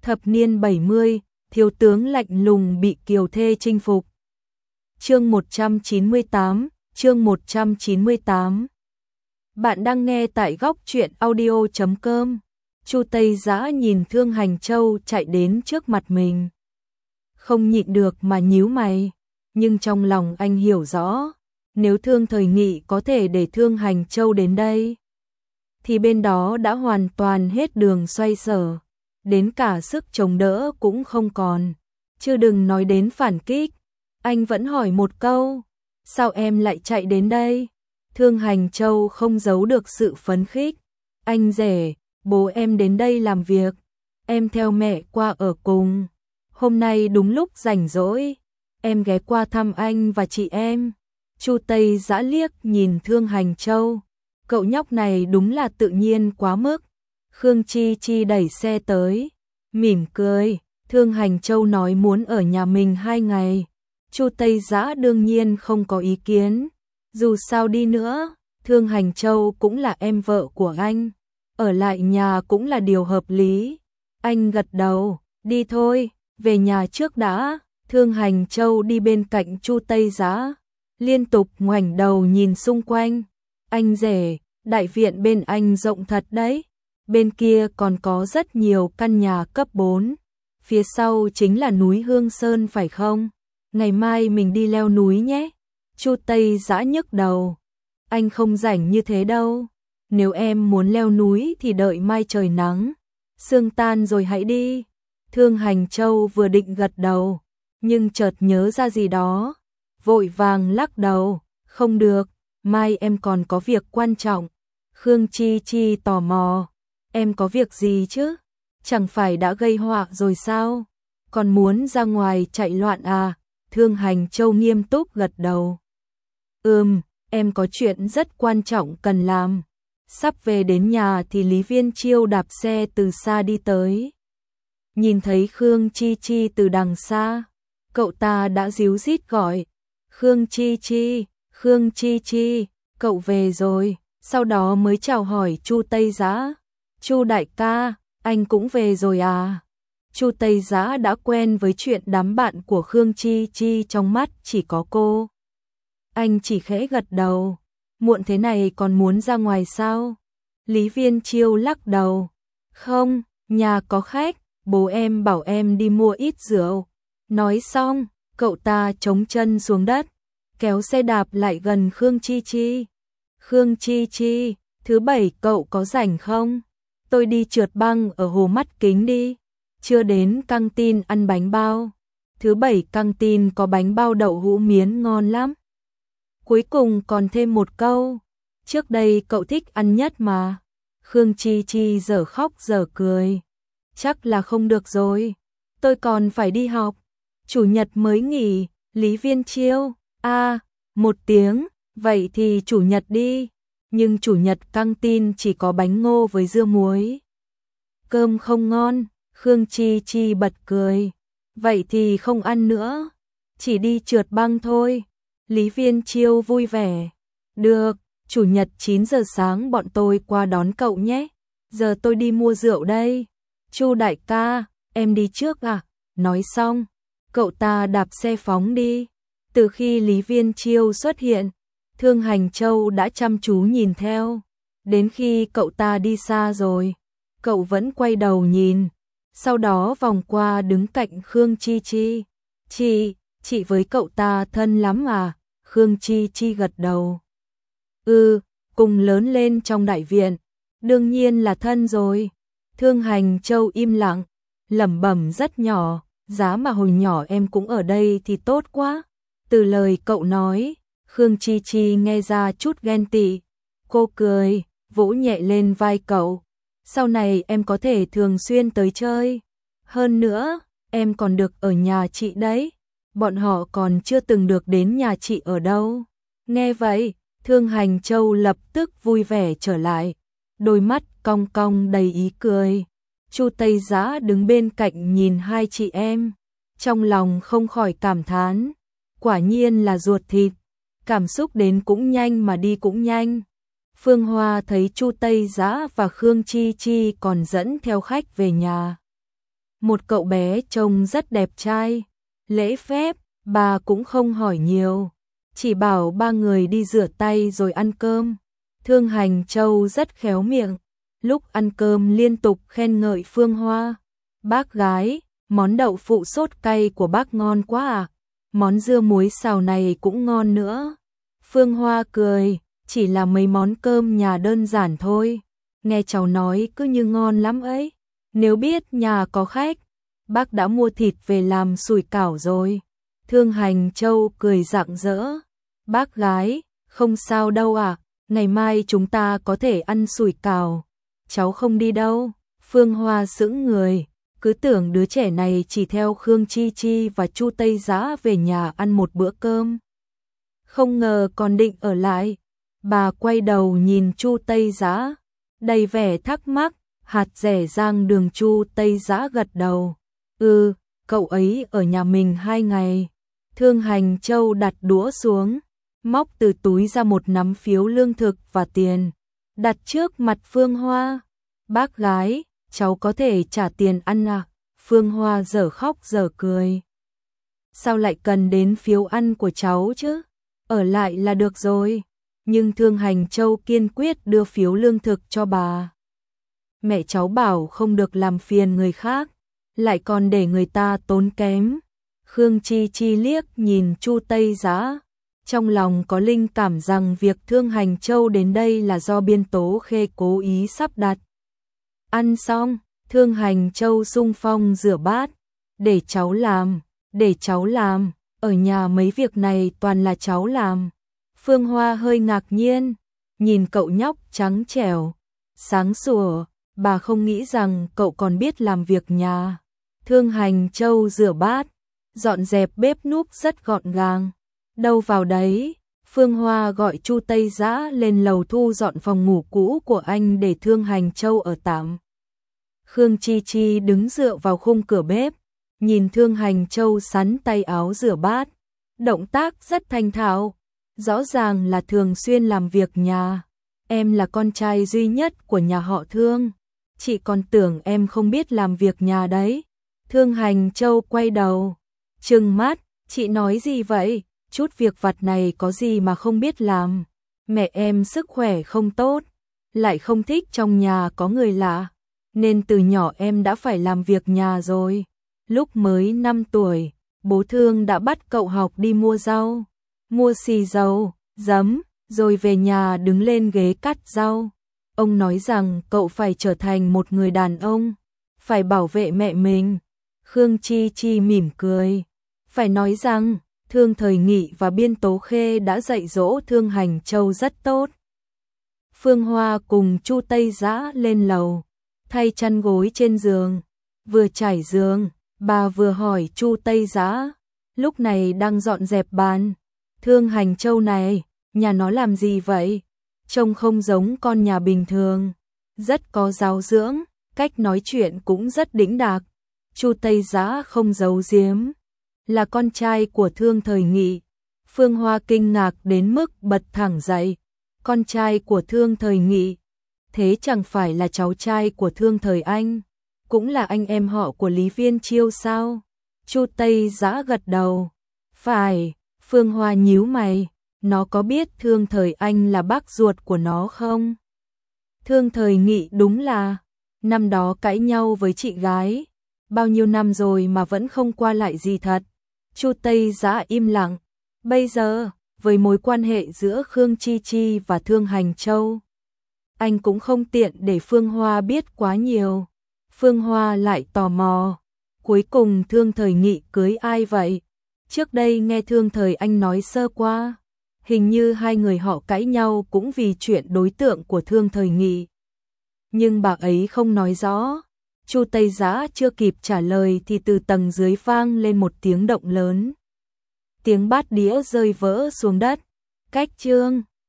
Thập niên 70, thiếu tướng lạnh lùng bị kiều thê chinh phục. Chương 198, chương 198. Bạn đang nghe tại góc truyện audio.com. Chu Tây Dã nhìn Thương Hành Châu chạy đến trước mặt mình. Không nhịn được mà nhíu mày, nhưng trong lòng anh hiểu rõ, nếu Thương Thời Nghị có thể để Thương Hành Châu đến đây, thì bên đó đã hoàn toàn hết đường xoay sở, đến cả sức chống đỡ cũng không còn, chứ đừng nói đến phản kích. Anh vẫn hỏi một câu, sao em lại chạy đến đây? Thương Hành Châu không giấu được sự phấn khích. Anh rể, bố em đến đây làm việc, em theo mẹ qua ở cùng. Hôm nay đúng lúc rảnh rỗi, em ghé qua thăm anh và chị em. Chu Tây Dã liếc nhìn Thương Hành Châu, cậu nhóc này đúng là tự nhiên quá mức. Khương Chi Chi đẩy xe tới, mỉm cười. Thương Hành Châu nói muốn ở nhà mình 2 ngày. Chu Tây Dã đương nhiên không có ý kiến. Dù sao đi nữa, Thương Hành Châu cũng là em vợ của anh, ở lại nhà cũng là điều hợp lý. Anh gật đầu, đi thôi, về nhà trước đã. Thương Hành Châu đi bên cạnh Chu Tây Dã, liên tục ngoảnh đầu nhìn xung quanh. Anh rể, đại viện bên anh rộng thật đấy, bên kia còn có rất nhiều căn nhà cấp 4. Phía sau chính là núi Hương Sơn phải không? Ngày mai mình đi leo núi nhé. Chu Tây Dã nhức đầu. Anh không rảnh như thế đâu. Nếu em muốn leo núi thì đợi mai trời nắng sương tan rồi hãy đi. Thương Hành Châu vừa định gật đầu, nhưng chợt nhớ ra gì đó, vội vàng lắc đầu. Không được, mai em còn có việc quan trọng. Khương Chi Chi tò mò, em có việc gì chứ? Chẳng phải đã gây họa rồi sao? Còn muốn ra ngoài chạy loạn à? Thương Hành Châu nghiêm túc gật đầu. Em có chuyện rất quan trọng cần làm. Sắp về đến nhà thì Lý Viên Chiêu đạp xe từ xa đi tới. Nhìn thấy Khương Chi Chi từ đằng xa, cậu ta đã ríu rít gọi. Khương Chi Chi, Khương Chi Chi, cậu về rồi. Sau đó mới chào hỏi Chu Tây Dã. Chu đại ca, anh cũng về rồi à? Chu Tây Dã đã quen với chuyện đám bạn của Khương Chi Chi, trong mắt chỉ có cô. Anh chỉ khẽ gật đầu. Muộn thế này còn muốn ra ngoài sao? Lý Viên Chiêu lắc đầu. Không, nhà có khách, bố em bảo em đi mua ít rượu. Nói xong, cậu ta chống chân xuống đất, kéo xe đạp lại gần Khương Chi Chi. Khương Chi Chi, thứ bảy cậu có rảnh không? Tôi đi trượt băng ở Hồ Mắt Kính đi. Chưa đến căng tin ăn bánh bao. Thứ bảy căng tin có bánh bao đậu hũ miến ngon lắm. Cuối cùng còn thêm một câu, trước đây cậu thích ăn nhất mà. Khương Chi Chi dở khóc dở cười. Chắc là không được rồi, tôi còn phải đi học. Chủ nhật mới nghỉ. Lý Viên Chiêu, một tiếng, vậy thì chủ nhật đi. Nhưng chủ nhật căng tin chỉ có bánh ngô với dưa muối. Cơm không ngon. Khương Chi Chi bật cười. Vậy thì không ăn nữa, chỉ đi trượt băng thôi. Lý Viên Chiêu vui vẻ. Được, chủ nhật 9 giờ sáng bọn tôi qua đón cậu nhé. Giờ tôi đi mua rượu đây. Chu đại ca, em đi trước à? Nói xong, cậu ta đạp xe phóng đi. Từ khi Lý Viên Chiêu xuất hiện, Thương Hành Châu đã chăm chú nhìn theo. Đến khi cậu ta đi xa rồi, cậu vẫn quay đầu nhìn. Sau đó vòng qua đứng cạnh Khương Chi Chi. Chị với cậu ta thân lắm à? Khương Chi Chi gật đầu. Cùng lớn lên trong đại viện, đương nhiên là thân rồi. Thương Hành Châu im lặng, lẩm bẩm rất nhỏ, giá mà hồi nhỏ em cũng ở đây thì tốt quá. Từ lời cậu nói, Khương Chi Chi nghe ra chút ghen tị. Cô cười, vỗ nhẹ lên vai cậu. Sau này em có thể thường xuyên tới chơi. Hơn nữa, em còn được ở nhà chị đấy. Bọn họ còn chưa từng được đến nhà chị ở đâu. Nghe vậy, Thương Hành Châu lập tức vui vẻ trở lại. Đôi mắt cong cong đầy ý cười. Chu Tây Dã đứng bên cạnh nhìn hai chị em. Trong lòng không khỏi cảm thán. Quả nhiên là ruột thịt. Cảm xúc đến cũng nhanh mà đi cũng nhanh. Phương Hoa thấy Chu Tây Dã và Khương Chi Chi còn dẫn theo khách về nhà. một cậu bé trông rất đẹp trai. Lễ phép, bà cũng không hỏi nhiều, chỉ bảo ba người đi rửa tay rồi ăn cơm. Thương Hành Châu rất khéo miệng, lúc ăn cơm liên tục khen ngợi Phương Hoa. Bác gái, món đậu phụ sốt cay của bác ngon quá à, món dưa muối xào này cũng ngon nữa. Phương Hoa cười, chỉ là mấy món cơm nhà đơn giản thôi, nghe cháu nói cứ như ngon lắm ấy. Nếu biết nhà có khách, bác đã mua thịt về làm sủi cảo rồi. Thương Hành Châu cười rạng rỡ, bác gái, không sao đâu à, ngày mai chúng ta có thể ăn sủi cảo, cháu không đi đâu. Phương Hoa sững người, cứ tưởng đứa trẻ này chỉ theo Khương Chi Chi và Chu Tây Dã về nhà ăn một bữa cơm, không ngờ còn định ở lại. Bà quay đầu nhìn Chu Tây Dã, đầy vẻ thắc mắc. Hạt rẻ rang đường. Chu Tây Dã gật đầu, cậu ấy ở nhà mình 2 ngày. Thương Hành Châu đặt đũa xuống, móc từ túi ra một nắm phiếu lương thực và tiền, đặt trước mặt Phương Hoa. Bác gái, cháu có thể trả tiền ăn à? Phương Hoa dở khóc dở cười. Sao lại cần đến phiếu ăn của cháu chứ? Ở lại là được rồi. Nhưng Thương Hành Châu kiên quyết đưa phiếu lương thực cho bà. Mẹ cháu bảo không được làm phiền người khác, lại còn để người ta tốn kém. Khương Chi Chi liếc nhìn Chu Tây Dã, trong lòng có linh cảm rằng việc Thương Hành Châu đến đây là do Biên Tố Khê cố ý sắp đặt. Ăn xong, Thương Hành Châu xung phong rửa bát, để cháu làm, ở nhà mấy việc này toàn là cháu làm. Phương Hoa hơi ngạc nhiên, nhìn cậu nhóc trắng trẻo, sáng sủa, bà không nghĩ rằng cậu còn biết làm việc nhà. Thương Hành Châu rửa bát, dọn dẹp bếp núc rất gọn gàng. Đâu vào đấy, Phương Hoa gọi Chu Tây Dã lên lầu thu dọn phòng ngủ cũ của anh để Thương Hành Châu ở tạm. Khương Chi Chi đứng dựa vào khung cửa bếp, nhìn Thương Hành Châu sắn tay áo rửa bát, động tác rất thanh thạo, rõ ràng là thường xuyên làm việc nhà. Em là con trai duy nhất của nhà họ Thương, chị còn tưởng em không biết làm việc nhà đấy. Thương Hành Châu quay đầu, trừng mắt, chị nói gì vậy? Chút việc vặt này có gì mà không biết làm. Mẹ em sức khỏe không tốt, lại không thích trong nhà có người lạ, nên từ nhỏ em đã phải làm việc nhà rồi. Lúc mới 5 tuổi, bố Thương đã bắt cậu học đi mua rau, mua xì dầu, giấm, rồi về nhà đứng lên ghế cắt rau. Ông nói rằng cậu phải trở thành một người đàn ông, phải bảo vệ mẹ mình. Khương Chi Chi mỉm cười, phải nói rằng Thương Thời Nghị và Biên Tố Khê đã dạy dỗ Thương Hành Châu rất tốt. Phương Hoa cùng Chu Tây Dã lên lầu, thay chăn gối trên giường, vừa trải giường, bà vừa hỏi Chu Tây Dã, lúc này đang dọn dẹp bàn. Thương Hành Châu này, nhà nó làm gì vậy? Trông không giống con nhà bình thường, rất có giáo dưỡng, cách nói chuyện cũng rất đĩnh đạc. Chu Tây Dã không giấu giếm, là con trai của Thương Thời Nghị. Phương Hoa kinh ngạc đến mức bật thẳng dậy, con trai của Thương Thời Nghị, thế chẳng phải là cháu trai của Thương Thời Anh, cũng là anh em họ của Lý Viên Chiêu sao? Chu Tây Dã gật đầu, phải. Phương Hoa nhíu mày, nó có biết Thương Thời Anh là bác ruột của nó không? Thương Thời Nghị đúng là năm đó cãi nhau với chị gái, bao nhiêu năm rồi mà vẫn không qua lại gì thật. Chu Tây Dã im lặng, bây giờ với mối quan hệ giữa Khương Chi Chi và Thương Hành Châu, anh cũng không tiện để Phương Hoa biết quá nhiều. Phương Hoa lại tò mò, cuối cùng Thương Thời Nghị cưới ai vậy? Trước đây nghe Thương Thời Anh nói sơ qua, hình như hai người họ cãi nhau cũng vì chuyện đối tượng của Thương Thời Nghị. Nhưng bà ấy không nói rõ. Chu Tây Dã chưa kịp trả lời thì từ tầng dưới vang lên một tiếng động lớn. Tiếng bát đĩa rơi vỡ xuống đất. Cách chương